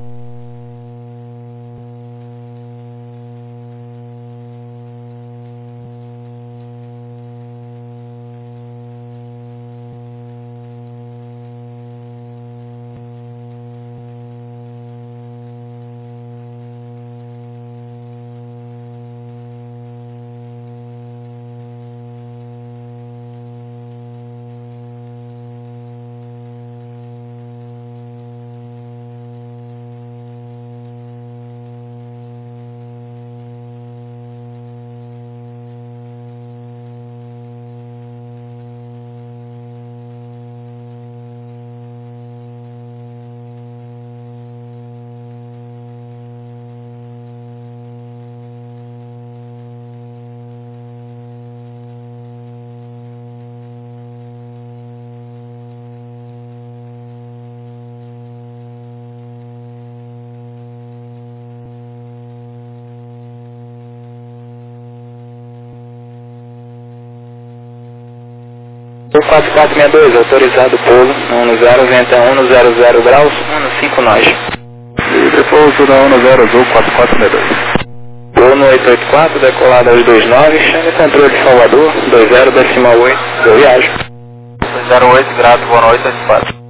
Speaker 2: Gol 4462, autorizado pouso, 10, vento é 100 graus, 15 nós.
Speaker 1: Livre pouso na 10 Azul 4462.
Speaker 2: Gol no 884, decolado aos 29, chame controle Salvador, 20 decimal 8, eu viajo.
Speaker 1: 208, grato, Gol no 884.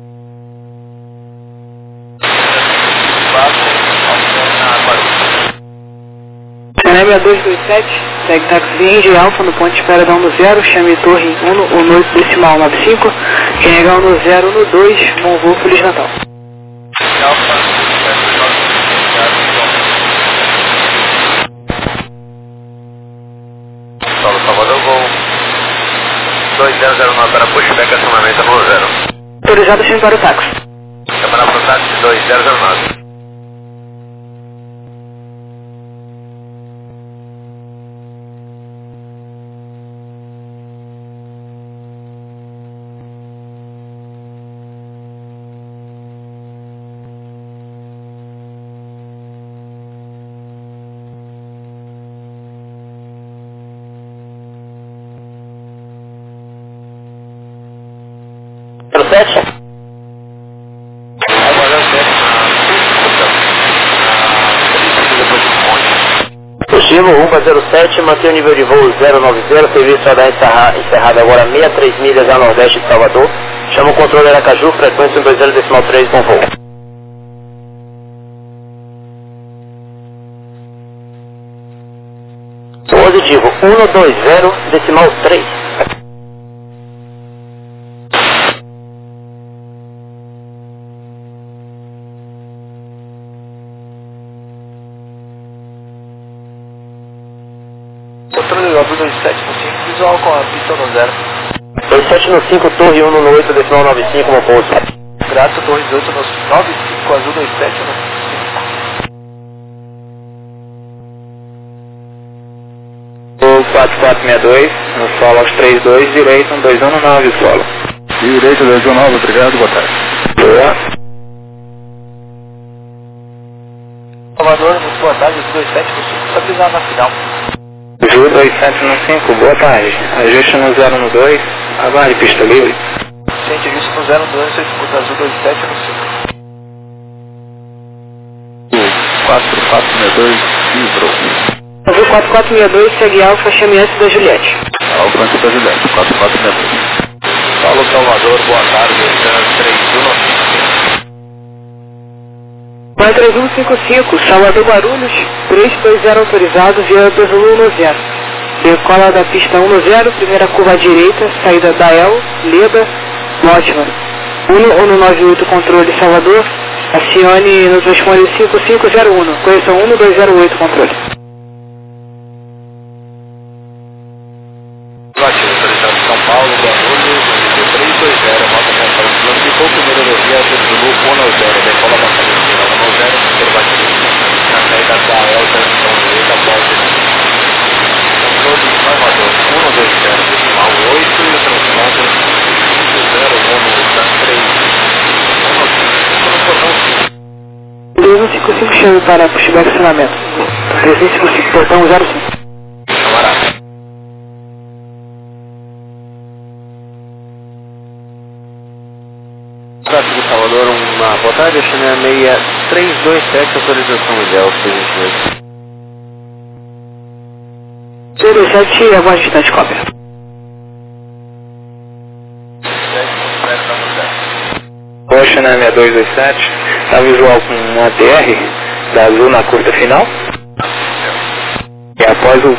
Speaker 4: CNE 6227, segue táxi Indy Alfa no ponto de espera da 10, chame torre 118 decimal 95, quem negar no 0 no 2, bom voo, Feliz Natal.
Speaker 1: Paulo Salvador, Gol 2009 para pushback, acionamento no 0.
Speaker 4: Autorizado, chame para o táxi.
Speaker 1: Câmara para o táxi 2009.
Speaker 3: 107. Positivo, 1 para 07, mantém o nível de voo 090, serviço radar encerrado agora 63 milhas a nordeste de Salvador. Chama o controle Aracaju, frequência 120,3 com voo. Positivo, 120,3.
Speaker 1: Controle Lado 27 no 5, visual com a pista no 0.
Speaker 3: 27 no 5, torre 1 no 8, decimal 95 como pouso.
Speaker 1: Grato, torre 18 no 95, azul 27 no
Speaker 2: 4462, no solo aos 32, direito 219 solo.
Speaker 5: Direito 219, obrigado, boa tarde.
Speaker 2: Boa.
Speaker 1: Salvador, muito boa tarde, azul 27 no 5, para pisar na final.
Speaker 2: Ju 27 no 5, boa tarde. Ajuste no 0 no 2, aguarde pista livre.
Speaker 1: Gente, ajuste no 0 no 2, você escuta azul 27 no 5.
Speaker 5: 4462, livrou.
Speaker 4: Azul 4462, segue Alfa, chame antes da Juliette.
Speaker 5: Alfa antes da Juliette, 4462.
Speaker 1: Paulo Salvador, boa tarde, 3155.
Speaker 4: 3155, Salvador Guarulhos, 320 autorizado, via Azul 10. Decola da pista 10, primeira curva à direita, saída da El, Leda, Lotman. 1198, controle Salvador, acione no transponder 5501, correção 1208, controle.
Speaker 1: Autorizado São Paulo, Guarulhos, 320, rota controle, notificou o primeiro rodovia, Zulu 10, decola da Palestina 10, primeiro batimento, na saída da El, transição direita, pode. Controle Salvador, 120, decimal 8, e o transponder 50,
Speaker 4: 3155, chame para pushback acionamento. 3155, portão 05.
Speaker 1: camarada. Tráfego Salvador, uma boa tarde, a China 6327, autorização ideal, por gentileza.
Speaker 4: 37, aguarde distante, cópia.
Speaker 2: Poxa, né, 6227, tá visual com um ATR da Azul na curta final. E após o